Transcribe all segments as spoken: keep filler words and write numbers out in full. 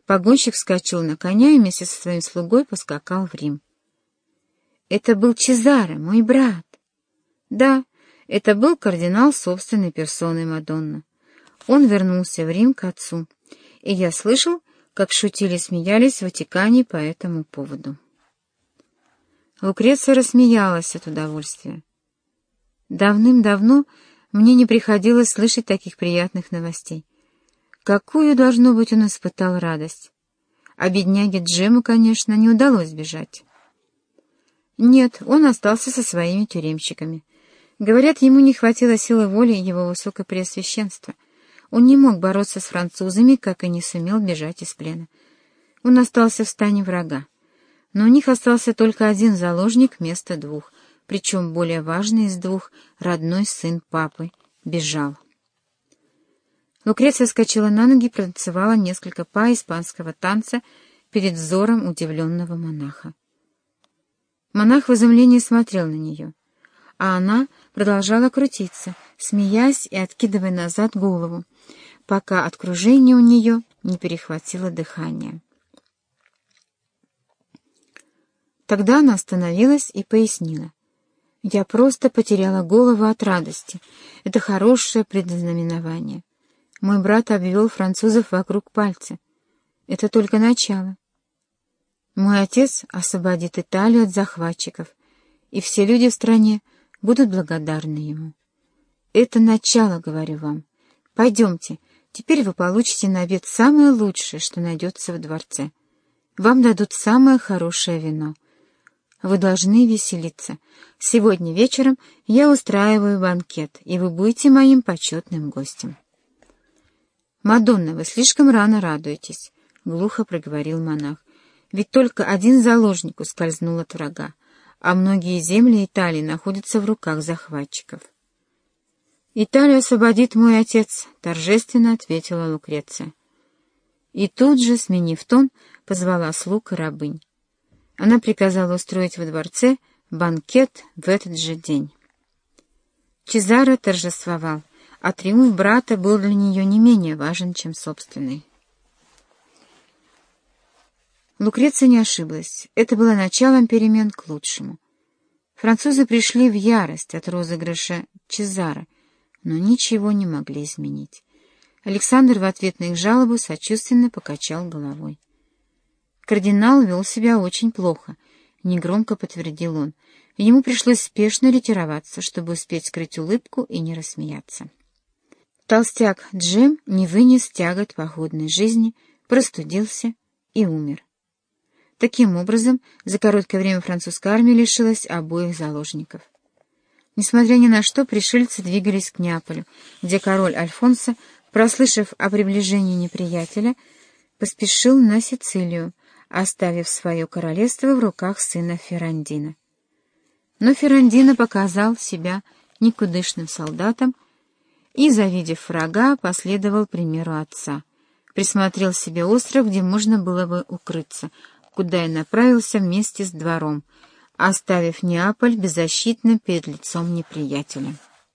Погонщик вскочил на коня и вместе со своим слугой поскакал в Рим. Это был Чезаре, мой брат. Да, это был кардинал собственной персоной, Мадонна. Он вернулся в Рим к отцу, и я слышал, как шутили и смеялись в Ватикане по этому поводу. Лукреция рассмеялась от удовольствия. Давным-давно мне не приходилось слышать таких приятных новостей. Какую, должно быть, он испытал радость. А бедняге Джему, конечно, не удалось сбежать. Нет, он остался со своими тюремщиками. Говорят, ему не хватило силы воли его высокопреосвященства. Он не мог бороться с французами, как и не сумел бежать из плена. Он остался в стане врага. Но у них остался только один заложник вместо двух, причем более важный из двух, родной сын папы, бежал. Лукреция вскочила на ноги и протанцевала несколько па испанского танца перед взором удивленного монаха. Монах в изумлении смотрел на нее, а она продолжала крутиться, смеясь и откидывая назад голову, пока от кружения у нее не перехватило дыхание. Тогда она остановилась и пояснила. «Я просто потеряла голову от радости. Это хорошее предзнаменование. Мой брат обвел французов вокруг пальца. Это только начало. Мой отец освободит Италию от захватчиков, и все люди в стране будут благодарны ему. Это начало, говорю вам. Пойдемте, теперь вы получите на обед самое лучшее, что найдется в дворце. Вам дадут самое хорошее вино. Вы должны веселиться. Сегодня вечером я устраиваю банкет, и вы будете моим почетным гостем». «Мадонна, вы слишком рано радуетесь», — глухо проговорил монах. «Ведь только один заложник ускользнул от врага, а многие земли Италии находятся в руках захватчиков». «Италию освободит мой отец», — торжественно ответила Лукреция. И тут же, сменив тон, позвала слуг и рабынь. Она приказала устроить во дворце банкет в этот же день. Чезаре торжествовал, а триумф брата был для нее не менее важен, чем собственный. Лукреция не ошиблась. Это было началом перемен к лучшему. Французы пришли в ярость от розыгрыша Чезаре, но ничего не могли изменить. Александр в ответ на их жалобу сочувственно покачал головой. Кардинал вел себя очень плохо, негромко подтвердил он. Ему пришлось спешно ретироваться, чтобы успеть скрыть улыбку и не рассмеяться. Толстяк Джем не вынес тягот походной жизни, простудился и умер. Таким образом, за короткое время французская армия лишилась обоих заложников. Несмотря ни на что, пришельцы двигались к Неаполю, где король Альфонсо, прослышав о приближении неприятеля, поспешил на Сицилию, оставив свое королевство в руках сына Феррандина. Но Феррандино показал себя никудышным солдатом и, завидев врага, последовал примеру отца, присмотрел себе остров, где можно было бы укрыться, куда и направился вместе с двором, оставив Неаполь беззащитным перед лицом неприятеля.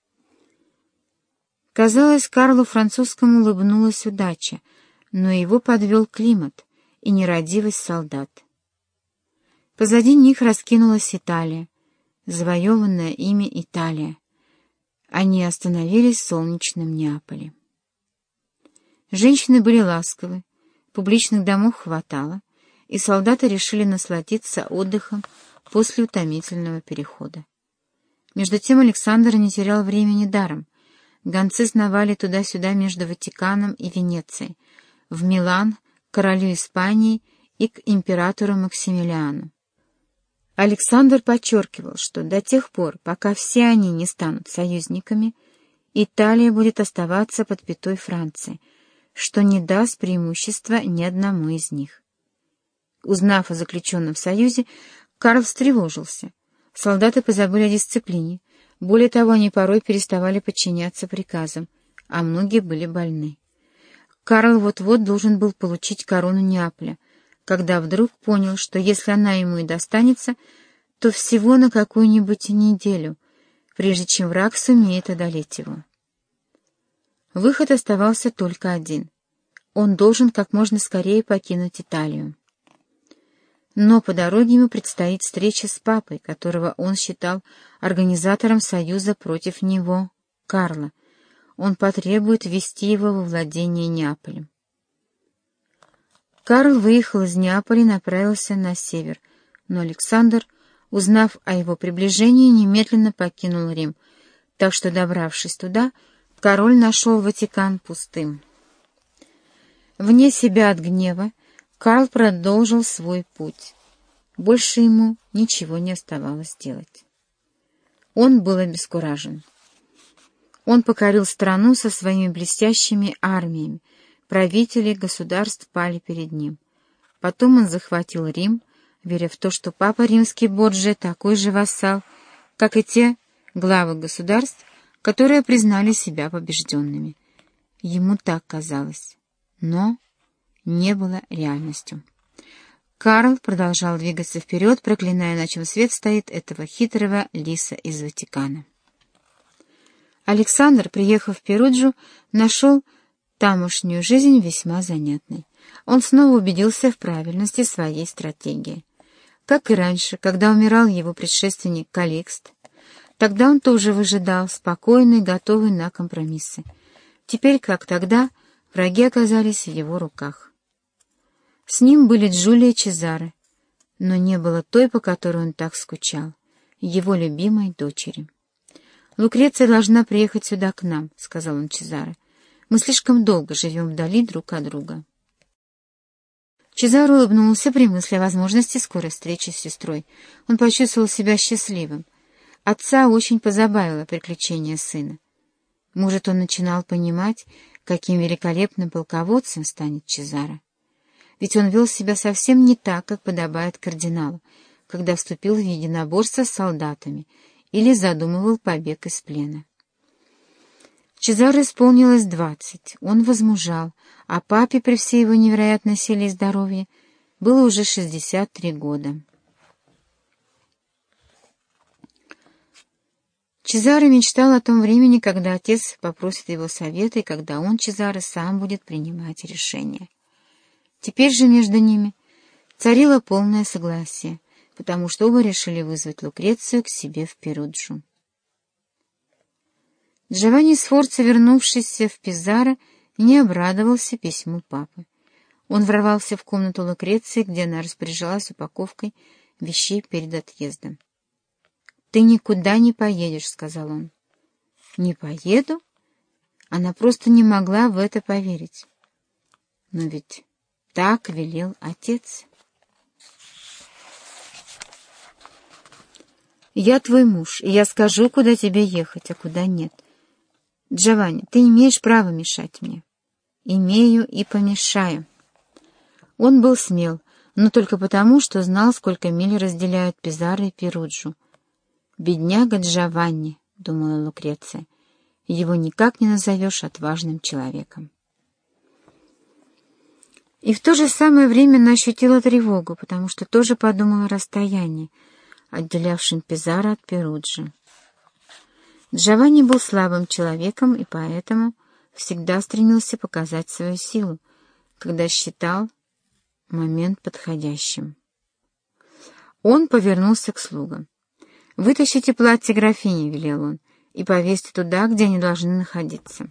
Казалось, Карлу Французскому улыбнулась удача, но его подвел климат и нерадивость солдат. Позади них раскинулась Италия, завоеванная ими Италия. Они остановились в солнечном Неаполе. Женщины были ласковы, публичных домов хватало, и солдаты решили насладиться отдыхом после утомительного перехода. Между тем Александр не терял времени даром. Гонцы сновали туда-сюда между Ватиканом и Венецией, в Милан, к королю Испании и к императору Максимилиану. Александр подчеркивал, что до тех пор, пока все они не станут союзниками, Италия будет оставаться под пятой Франции, что не даст преимущества ни одному из них. Узнав о заключенном союзе, Карл встревожился. Солдаты позабыли о дисциплине. Более того, они порой переставали подчиняться приказам, а многие были больны. Карл вот-вот должен был получить корону Неаполя, когда вдруг понял, что если она ему и достанется, то всего на какую-нибудь неделю, прежде чем враг сумеет одолеть его. Выход оставался только один. Он должен как можно скорее покинуть Италию. Но по дороге ему предстоит встреча с папой, которого он считал организатором союза против него, Карла. Он потребует ввести его во владение Неаполем. Карл выехал из Неаполя и направился на север, но Александр, узнав о его приближении, немедленно покинул Рим, так что, добравшись туда, король нашел Ватикан пустым. Вне себя от гнева, Карл продолжил свой путь. Больше ему ничего не оставалось делать. Он был обескуражен. Он покорил страну со своими блестящими армиями, правители государств пали перед ним. Потом он захватил Рим, веря в то, что папа римский Борджиа такой же вассал, как и те главы государств, которые признали себя побежденными. Ему так казалось, но не было реальностью. Карл продолжал двигаться вперед, проклиная, на чем свет стоит, этого хитрого лиса из Ватикана. Александр, приехав в Перуджу, нашел тамошнюю жизнь весьма занятной. Он снова убедился в правильности своей стратегии. Как и раньше, когда умирал его предшественник Каликст, тогда он тоже выжидал, спокойный, готовый на компромиссы. Теперь, как тогда, враги оказались в его руках. С ним были Джулия Чезаре, но не было той, по которой он так скучал, его любимой дочери. «Лукреция должна приехать сюда к нам», — сказал он Чезаре. «Мы слишком долго живем вдали друг от друга». Чезаре улыбнулся при мысли о возможности скорой встречи с сестрой. Он почувствовал себя счастливым. Отца очень позабавило приключение сына. Может, он начинал понимать, каким великолепным полководцем станет Чезаре. Ведь он вел себя совсем не так, как подобает кардиналу, когда вступил в единоборство с солдатами или задумывал побег из плена. Чезаре исполнилось двадцать, он возмужал, а папе при всей его невероятной силе и здоровье было уже шестьдесят три года. Чезаре мечтал о том времени, когда отец попросит его совета и когда он, Чезаре, сам будет принимать решения. Теперь же между ними царило полное согласие, потому что оба решили вызвать Лукрецию к себе в Перуджу. Джованни Сфорца, вернувшийся в Пизаро, не обрадовался письму папы. Он ворвался в комнату Лукреции, где она распоряжалась упаковкой вещей перед отъездом. «Ты никуда не поедешь», — сказал он. «Не поеду?» Она просто не могла в это поверить. «Но ведь так велел отец». «Я твой муж, и я скажу, куда тебе ехать, а куда нет. Джованни, ты имеешь право мешать мне». «Имею и помешаю». Он был смел, но только потому, что знал, сколько миль разделяют Пизаро и Перуджу. «Бедняга Джованни», — думала Лукреция, — «его никак не назовешь отважным человеком». И в то же самое время она ощутила тревогу, потому что тоже подумала о расстоянии, отделявшем Пизаро от Перуджи. Джованни был слабым человеком и поэтому всегда стремился показать свою силу, когда считал момент подходящим. Он повернулся к слугам. «Вытащите платье графини», — велел он, — «и повесьте туда, где они должны находиться».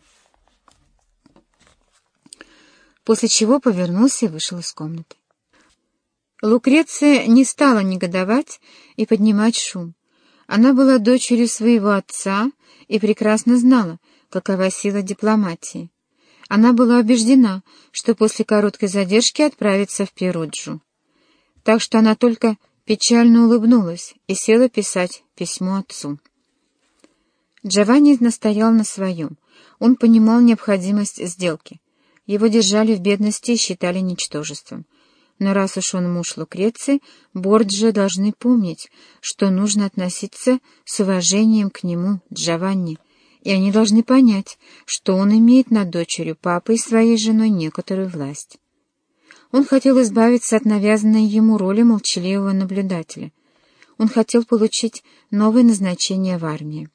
После чего повернулся и вышел из комнаты. Лукреция не стала негодовать и поднимать шум. Она была дочерью своего отца и прекрасно знала, какова сила дипломатии. Она была убеждена, что после короткой задержки отправится в Перуджу. Так что она только печально улыбнулась и села писать письмо отцу. Джованни настоял на своем. Он понимал необходимость сделки. Его держали в бедности и считали ничтожеством. Но раз уж он муж Лукреции, Борджиа должны помнить, что нужно относиться с уважением к нему, Джованни, и они должны понять, что он имеет над дочерью папы и своей женой некоторую власть. Он хотел избавиться от навязанной ему роли молчаливого наблюдателя. Он хотел получить новое назначение в армии.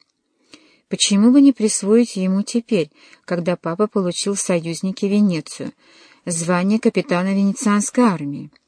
Почему бы не присвоить ему теперь, когда папа получил в союзники Венецию? звание капитана венецианской армии.